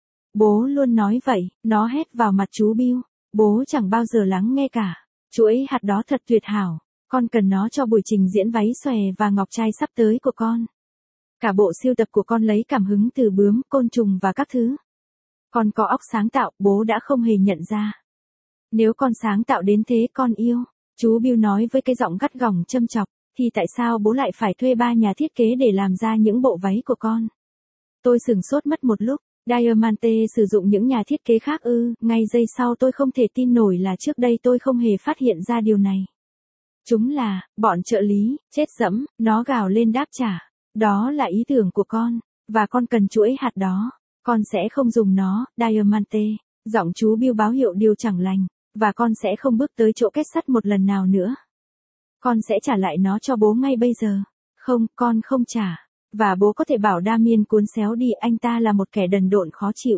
Bố luôn nói vậy, nó hét vào mặt chú Bill. Bố chẳng bao giờ lắng nghe cả. Chuỗi hạt đó thật tuyệt hảo. Con cần nó cho buổi trình diễn váy xòe và ngọc trai sắp tới của con. Cả bộ sưu tập của con lấy cảm hứng từ bướm, côn trùng và các thứ. Con có óc sáng tạo, bố đã không hề nhận ra. Nếu con sáng tạo đến thế con yêu, chú Bill nói với cái giọng gắt gỏng châm chọc, thì tại sao bố lại phải thuê ba nhà thiết kế để làm ra những bộ váy của con? Tôi sửng sốt mất một lúc. Diamante sử dụng những nhà thiết kế khác ư? Ngay giây sau tôi không thể tin nổi là trước đây tôi không hề phát hiện ra điều này. Chúng là, bọn trợ lý, chết dẫm, nó gào lên đáp trả. Đó là ý tưởng của con, và con cần chuỗi hạt đó. Con sẽ không dùng nó, Diamante. Giọng chú Bill báo hiệu điều chẳng lành, và con sẽ không bước tới chỗ kết sắt một lần nào nữa. Con sẽ trả lại nó cho bố ngay bây giờ. Không, con không trả. Và bố có thể bảo Damien cuốn xéo đi, anh ta là một kẻ đần độn khó chịu.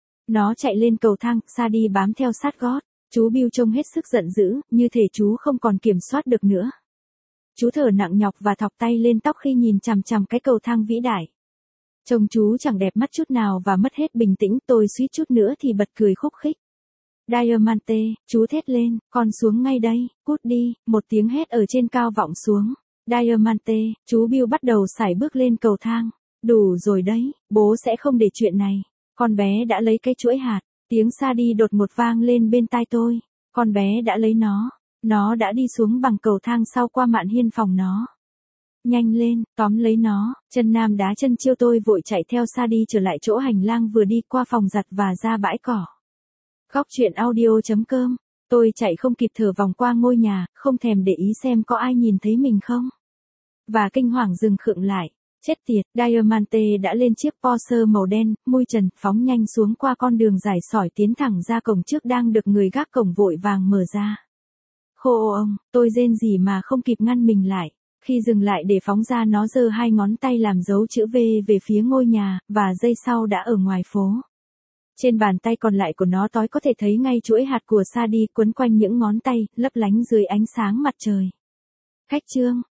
Nó chạy lên cầu thang, Sadie bám theo sát gót. Chú Bill trông hết sức giận dữ, như thể chú không còn kiểm soát được nữa. Chú thở nặng nhọc và thọc tay lên tóc khi nhìn chằm chằm cái cầu thang vĩ đại. Trông chú chẳng đẹp mắt chút nào và mất hết bình tĩnh, tôi suýt chút nữa thì bật cười khúc khích. Diamante, chú thét lên, con xuống ngay đây, cút đi, một tiếng hét ở trên cao vọng xuống. Diamante, chú Bill bắt đầu sải bước lên cầu thang. Đủ rồi đấy, bố sẽ không để chuyện này. Con bé đã lấy cái chuỗi hạt, tiếng Sadie đột ngột vang lên bên tai tôi. Con bé đã lấy nó. Nó đã đi xuống bằng cầu thang sau qua mạn hiên phòng nó. Nhanh lên, tóm lấy nó. Chân nam đá chân chiêu, tôi vội chạy theo Sadie trở lại chỗ hành lang vừa đi qua phòng giặt và ra bãi cỏ. Góc truyện audio chấm com. Tôi chạy không kịp thở vòng qua ngôi nhà, không thèm để ý xem có ai nhìn thấy mình không. Và kinh hoàng dừng khựng lại. Chết tiệt, Diamante đã lên chiếc Porsche màu đen, mui trần, phóng nhanh xuống qua con đường dài sỏi tiến thẳng ra cổng trước đang được người gác cổng vội vàng mở ra. Khô ông, tôi rên rỉ mà không kịp ngăn mình lại. Khi dừng lại để phóng ra, nó giơ hai ngón tay làm dấu chữ V về phía ngôi nhà, và giây sau đã ở ngoài phố. Trên bàn tay còn lại của nó tối có thể thấy ngay chuỗi hạt của Sadie quấn quanh những ngón tay, lấp lánh dưới ánh sáng mặt trời. Khách trương,